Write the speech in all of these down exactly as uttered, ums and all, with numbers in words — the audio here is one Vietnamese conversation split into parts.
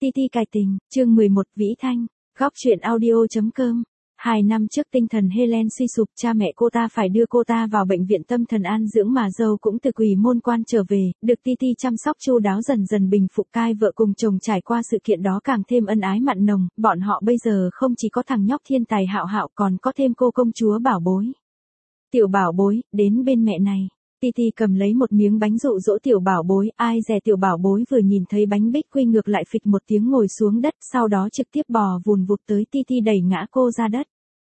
Titi cài tình, chương mười một Vĩ Thanh, góc truyện audio.com. Hai năm trước tinh thần Helen suy sụp, cha mẹ cô ta phải đưa cô ta vào bệnh viện tâm thần an dưỡng mà dâu cũng từ quỷ môn quan trở về, được Titi chăm sóc chu đáo dần dần bình phục. Cai vợ cùng chồng trải qua sự kiện đó càng thêm ân ái mặn nồng, bọn họ bây giờ không chỉ có thằng nhóc thiên tài Hạo Hạo còn có thêm cô công chúa Bảo Bối. Tiểu Bảo Bối, đến bên mẹ này. Titi cầm lấy một miếng bánh dụ dỗ Tiểu Bảo Bối, ai dè Tiểu Bảo Bối vừa nhìn thấy bánh bích quy ngược lại phịch một tiếng ngồi xuống đất, sau đó trực tiếp bò vùn vụt tới Titi đẩy ngã cô ra đất.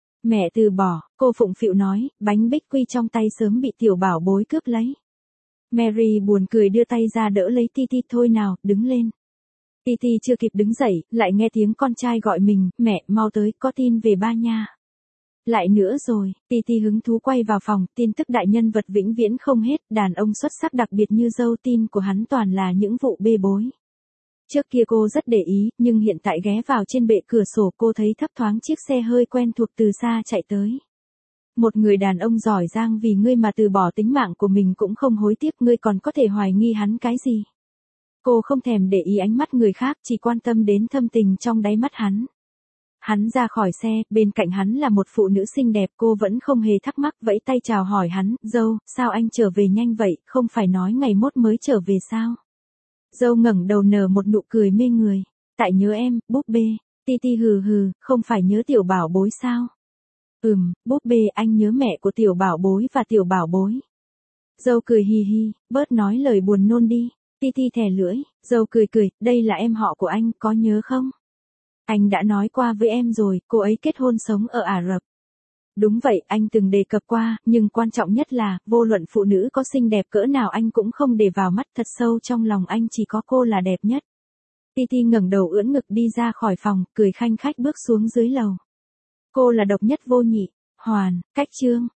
Mẹ từ bỏ, cô phụng phịu nói, bánh bích quy trong tay sớm bị Tiểu Bảo Bối cướp lấy. Mary buồn cười đưa tay ra đỡ lấy Titi, thôi nào, đứng lên. Titi chưa kịp đứng dậy, lại nghe tiếng con trai gọi mình, mẹ, mau tới, có tin về ba nha. Lại nữa rồi, Titi hứng thú quay vào phòng, tin tức đại nhân vật vĩnh viễn không hết, đàn ông xuất sắc đặc biệt như dâu tin của hắn toàn là những vụ bê bối. Trước kia cô rất để ý, nhưng hiện tại ghé vào trên bệ cửa sổ cô thấy thấp thoáng chiếc xe hơi quen thuộc từ xa chạy tới. Một người đàn ông giỏi giang vì ngươi mà từ bỏ tính mạng của mình cũng không hối tiếc, ngươi còn có thể hoài nghi hắn cái gì. Cô không thèm để ý ánh mắt người khác, chỉ quan tâm đến thâm tình trong đáy mắt hắn. Hắn ra khỏi xe, bên cạnh hắn là một phụ nữ xinh đẹp, cô vẫn không hề thắc mắc, vẫy tay chào hỏi hắn, dâu, sao anh trở về nhanh vậy, không phải nói ngày mốt mới trở về sao? Dâu ngẩng đầu nở một nụ cười mê người, tại nhớ em, búp bê. Titi hừ hừ, không phải nhớ Tiểu Bảo Bối sao? Ừm, búp bê, anh nhớ mẹ của Tiểu Bảo Bối và Tiểu Bảo Bối. Dâu cười hi hi, bớt nói lời buồn nôn đi. Titi thè lưỡi, dâu cười cười, đây là em họ của anh, có nhớ không? Anh đã nói qua với em rồi, cô ấy kết hôn sống ở Ả Rập. Đúng vậy, anh từng đề cập qua, nhưng quan trọng nhất là, vô luận phụ nữ có xinh đẹp cỡ nào anh cũng không để vào mắt, thật sâu trong lòng anh chỉ có cô là đẹp nhất. Titi ngẩng đầu ưỡn ngực đi ra khỏi phòng, cười khanh khách bước xuống dưới lầu. Cô là độc nhất vô nhị, hoàn, cách chương.